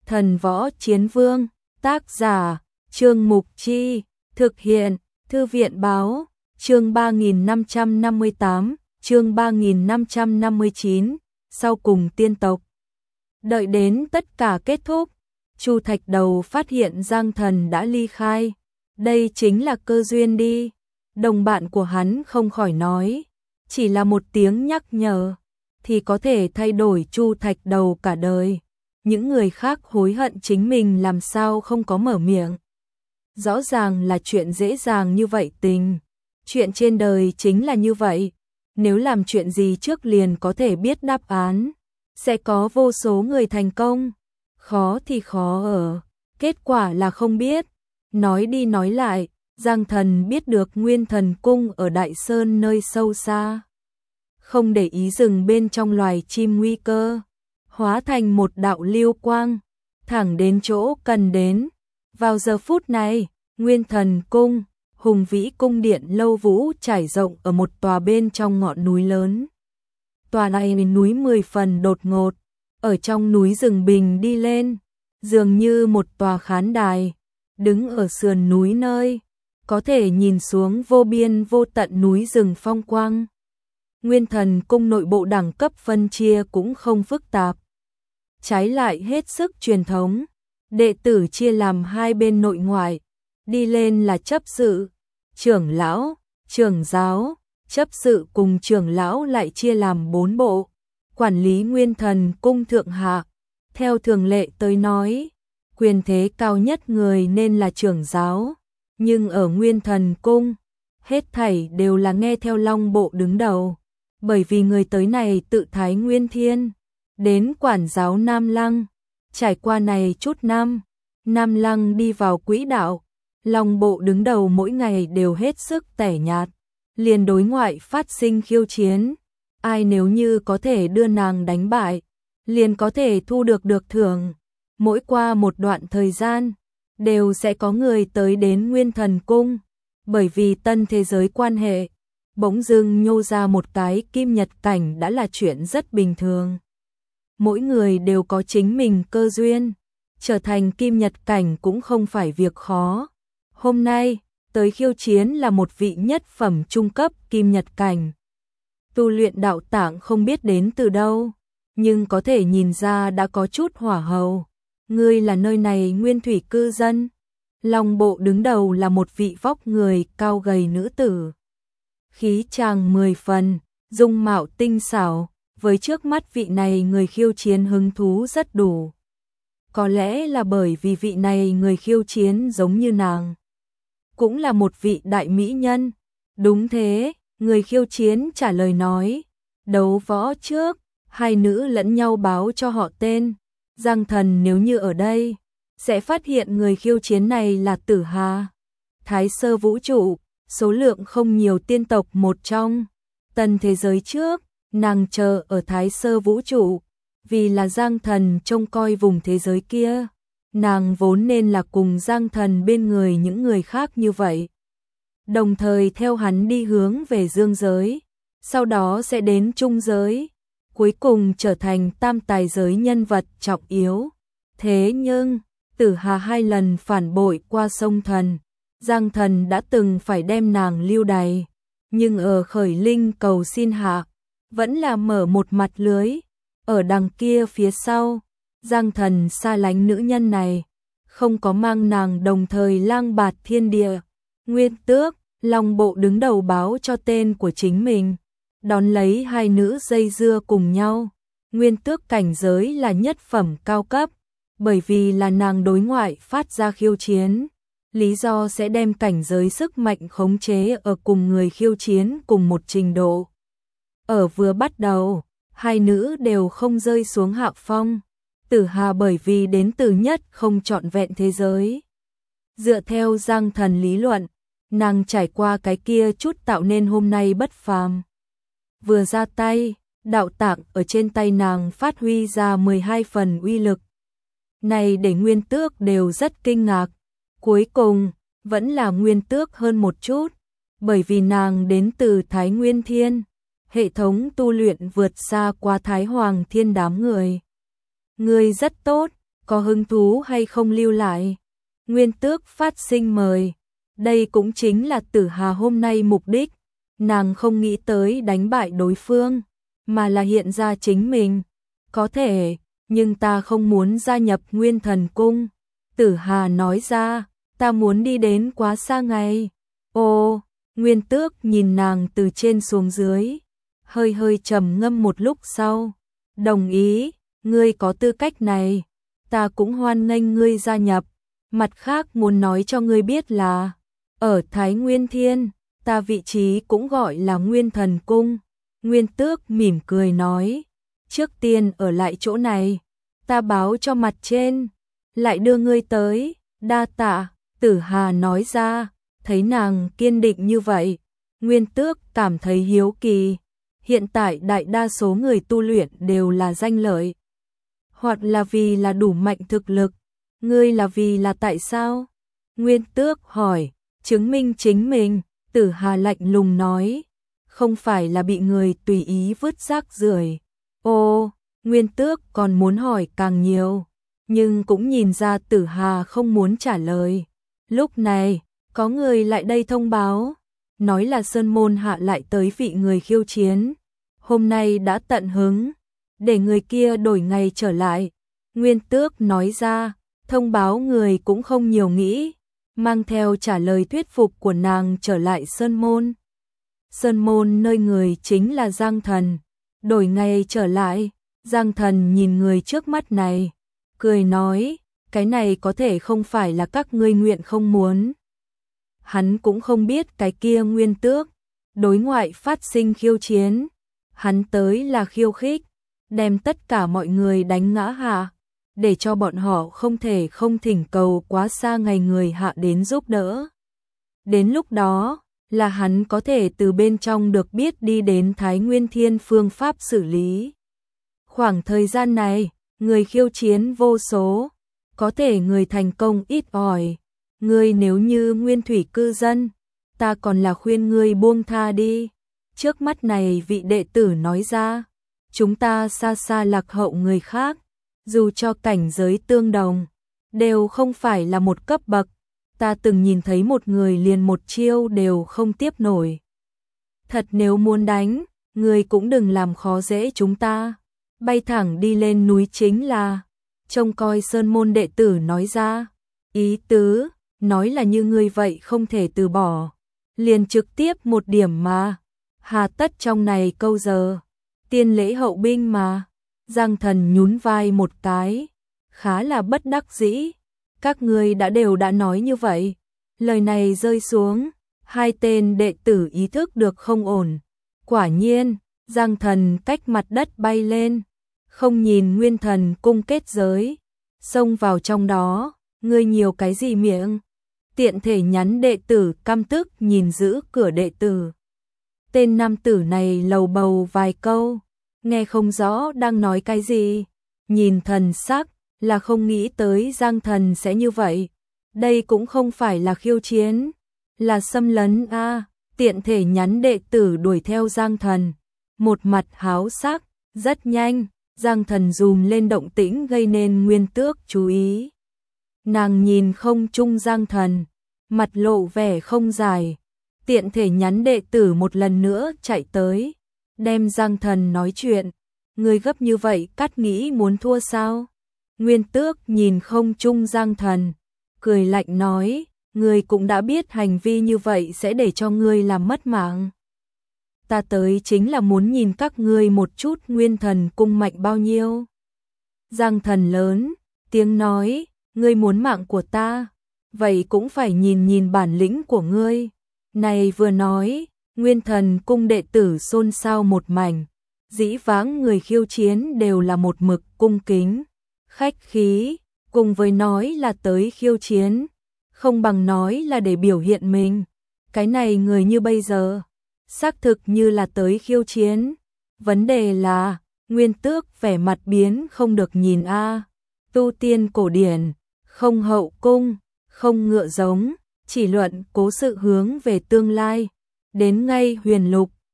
Thần Võ Chiến Vương, tác giả, Trương Mục Chi, thực hiện, Thư viện Báo, chương 3558, chương 3559, sau cùng tiên tộc. Đợi đến tất cả kết thúc, Chu Thạch Đầu phát hiện Giang Thần đã ly khai. Đây chính là cơ duyên đi. Đồng bạn của hắn không khỏi nói, chỉ là một tiếng nhắc nhở thì có thể thay đổi Chu Thạch Đầu cả đời. Những người khác hối hận chính mình làm sao không có mở miệng. Rõ ràng là chuyện dễ dàng như vậy tình. Chuyện trên đời chính là như vậy. Nếu làm chuyện gì trước liền có thể biết đáp án, sẽ có vô số người thành công. Khó thì khó ở, kết quả là không biết. Nói đi nói lại, Giang Thần biết được Nguyên Thần Cung ở Đại Sơn nơi sâu xa. Không để ý dừng bên trong loài chim nguy cơ, hóa thành một đạo lưu quang, thẳng đến chỗ cần đến. Vào giờ phút này, Nguyên Thần Cung, hùng vĩ cung điện lâu vũ trải rộng ở một tòa bên trong ngọn núi lớn. Tòa này núi 10 phần đột ngột, ở trong núi rừng bình đi lên, dường như một tòa khán đài, đứng ở sườn núi nơi có thể nhìn xuống vô biên vô tận núi rừng phong quang. Nguyên Thần Cung nội bộ đẳng cấp phân chia cũng không phức tạp, trái lại hết sức truyền thống. Đệ tử chia làm hai bên nội ngoại, đi lên là chấp sự, trưởng lão, trưởng giáo. Chấp sự cùng trưởng lão lại chia làm 4 bộ, quản lý Nguyên Thần Cung thượng hạ. Theo thường lệ tới nói, quyền thế cao nhất người nên là trưởng giáo, nhưng ở Nguyên Thần Cung, hết thảy đều là nghe theo Long Bộ đứng đầu, bởi vì người tới này tự Thái Nguyên Thiên, đến quản giáo Nam Lăng. Trải qua này chút năm, Nam Lăng đi vào quỹ đạo, Long Bộ đứng đầu mỗi ngày đều hết sức tẻ nhạt, liền đối ngoại phát sinh khiêu chiến. Ai nếu như có thể đưa nàng đánh bại, liền có thể thu được thưởng. Mỗi qua một đoạn thời gian, đều sẽ có người tới đến Nguyên Thần Cung, bởi vì tân thế giới quan hệ, bỗng dưng nhô ra một cái kim nhật cảnh đã là chuyện rất bình thường. Mỗi người đều có chính mình cơ duyên, trở thành kim nhật cảnh cũng không phải việc khó. Hôm nay, tới khiêu chiến là một vị nhất phẩm trung cấp kim nhật cảnh. Tu luyện đạo tạng không biết đến từ đâu, nhưng có thể nhìn ra đã có chút hỏa hầu. Ngươi là nơi này nguyên thủy cư dân. Long Bộ đứng đầu là một vị vóc người cao gầy nữ tử. Khí chàng 10 phần, dung mạo tinh xảo, với trước mắt vị này người khiêu chiến hứng thú rất đủ. Có lẽ là bởi vì vị này người khiêu chiến giống như nàng, cũng là một vị đại mỹ nhân. Đúng thế, người khiêu chiến trả lời nói. Đấu võ trước, hai nữ lẫn nhau báo cho họ tên. Giang Thần nếu như ở đây, sẽ phát hiện người khiêu chiến này là Tử Hà. Thái sơ vũ trụ, số lượng không nhiều tiên tộc một trong. Tân thế giới trước, nàng chờ ở Thái sơ vũ trụ, vì là Giang Thần trông coi vùng thế giới kia. Nàng vốn nên là cùng Giang Thần bên người những người khác như vậy, đồng thời theo hắn đi hướng về dương giới, sau đó sẽ đến trung giới, cuối cùng trở thành tam tài giới nhân vật trọng yếu. Thế nhưng, Tử Hà 2 lần phản bội qua sông Thần, Giang Thần đã từng phải đem nàng lưu đày, nhưng ở khởi linh cầu xin hạ, vẫn là mở một mặt lưới. Ở đằng kia phía sau, Giang Thần xa lánh nữ nhân này, không có mang nàng đồng thời lang bạt thiên địa. Nguyên Tước, Long Bộ đứng đầu báo cho tên của chính mình, đón lấy hai nữ dây dưa cùng nhau. Nguyên Tước cảnh giới là nhất phẩm cao cấp, bởi vì là nàng đối ngoại phát ra khiêu chiến, lý do sẽ đem cảnh giới sức mạnh khống chế ở cùng người khiêu chiến cùng một trình độ. Ở vừa bắt đầu, hai nữ đều không rơi xuống hạ phong. Tử Hà bởi vì đến từ nhất không trọn vẹn thế giới. Dựa theo Giang Thần lý luận, nàng trải qua cái kia chút tạo nên hôm nay bất phàm. Vừa ra tay, đạo tạng ở trên tay nàng phát huy ra 12 phần uy lực. Này để Nguyên Tước đều rất kinh ngạc. Cuối cùng, vẫn là Nguyên Tước hơn một chút, bởi vì nàng đến từ Thái Nguyên Thiên. Hệ thống tu luyện vượt xa qua Thái Hoàng Thiên đám người. Ngươi rất tốt, có hứng thú hay không lưu lại? Nguyên Tước phát sinh mời. Đây cũng chính là Tử Hà hôm nay mục đích. Nàng không nghĩ tới đánh bại đối phương, mà là hiện ra chính mình. Có thể, nhưng ta không muốn gia nhập Nguyên Thần Cung. Tử Hà nói ra, ta muốn đi đến quá xa ngày. Ồ, Nguyên Tước nhìn nàng từ trên xuống dưới, hơi hơi trầm ngâm một lúc sau. Đồng ý, ngươi có tư cách này, ta cũng hoan nghênh ngươi gia nhập. Mặt khác muốn nói cho ngươi biết là, ở Thái Nguyên Thiên, ta vị trí cũng gọi là Nguyên Thần Cung. Nguyên Tước mỉm cười nói, trước tiên ở lại chỗ này, ta báo cho mặt trên, lại đưa ngươi tới. Đa tạ, Tử Hà nói ra, thấy nàng kiên định như vậy, Nguyên Tước cảm thấy hiếu kỳ. Hiện tại đại đa số người tu luyện đều là danh lợi, hoặc là vì là đủ mạnh thực lực. Ngươi là vì là tại sao? Nguyên Tước hỏi. Chứng minh chính mình. Tử Hà lạnh lùng nói, không phải là bị người tùy ý vứt rác rưởi. Ô, Nguyên Tước còn muốn hỏi càng nhiều, nhưng cũng nhìn ra Tử Hà không muốn trả lời. Lúc này, có người lại đây thông báo, nói là Sơn Môn hạ lại tới vị người khiêu chiến. Hôm nay đã tận hứng, để người kia đổi ngày trở lại. Nguyên Tước nói ra, thông báo người cũng không nhiều nghĩ, mang theo trả lời thuyết phục của nàng trở lại Sơn Môn. Sơn Môn nơi người chính là Giang Thần. Đổi ngày trở lại, Giang Thần nhìn người trước mắt này, cười nói, cái này có thể không phải là các ngươi nguyện không muốn. Hắn cũng không biết cái kia Nguyên Tước đối ngoại phát sinh khiêu chiến, hắn tới là khiêu khích, đem tất cả mọi người đánh ngã hạ, để cho bọn họ không thể không thỉnh cầu quá xa ngày người hạ đến giúp đỡ. Đến lúc đó, là hắn có thể từ bên trong được biết đi đến Thái Nguyên Thiên phương pháp xử lý. Khoảng thời gian này, người khiêu chiến vô số, có thể người thành công ít ỏi. Ngươi nếu như nguyên thủy cư dân, ta còn là khuyên ngươi buông tha đi. Trước mắt này vị đệ tử nói ra, chúng ta xa xa lạc hậu người khác, dù cho cảnh giới tương đồng, đều không phải là một cấp bậc. Ta từng nhìn thấy một người liền một chiêu đều không tiếp nổi. Thật nếu muốn đánh, ngươi cũng đừng làm khó dễ chúng ta. Bay thẳng đi lên núi chính là. Trông coi Sơn Môn đệ tử nói ra, ý tứ, nói là như ngươi vậy không thể từ bỏ. Liền trực tiếp một điểm mà. Hà tất trong này câu giờ. Tiên lễ hậu binh mà. Giang Thần nhún vai một cái, khá là bất đắc dĩ. Các ngươi đều đã nói như vậy. Lời này rơi xuống, hai tên đệ tử ý thức được không ổn. Quả nhiên, Giang Thần cách mặt đất bay lên, không nhìn Nguyên Thần Cung kết giới, xông vào trong đó. Ngươi nhiều cái gì miệng? Tiện thể nhắn đệ tử căm tức nhìn giữ cửa đệ tử. Tên nam tử này lầu bầu vài câu, nghe không rõ đang nói cái gì. Nhìn thần sắc là không nghĩ tới Giang Thần sẽ như vậy. Đây cũng không phải là khiêu chiến, là xâm lấn a. Tiện thể nhắn đệ tử đuổi theo Giang Thần, một mặt háo sắc. Rất nhanh, Giang Thần dùm lên động tĩnh gây nên Nguyên Tước chú ý. Nàng nhìn không chung Giang Thần, mặt lộ vẻ không giải. Tiện thể nhắn đệ tử một lần nữa chạy tới, đem Giang Thần nói chuyện. Người gấp như vậy cắt nghĩ muốn thua sao? Nguyên Tước nhìn không chung Giang Thần, cười lạnh nói, người cũng đã biết hành vi như vậy sẽ để cho ngươi làm mất mạng. Ta tới chính là muốn nhìn các ngươi một chút Nguyên Thần Cung mạnh bao nhiêu. Giang Thần lớn tiếng nói, ngươi muốn mạng của ta, vậy cũng phải nhìn nhìn bản lĩnh của ngươi. Này vừa nói, Nguyên Thần Cung đệ tử xôn xao một mảnh. Dĩ vãng người khiêu chiến đều là một mực cung kính, khách khí, cùng với nói là tới khiêu chiến, không bằng nói là để biểu hiện mình. Cái này người như bây giờ, xác thực như là tới khiêu chiến. Vấn đề là, Nguyên Tước vẻ mặt biến không được nhìn a. Tu tiên cổ điển, không hậu cung, không ngựa giống, chỉ luận cố sự hướng về tương lai. Đến ngay huyền lục,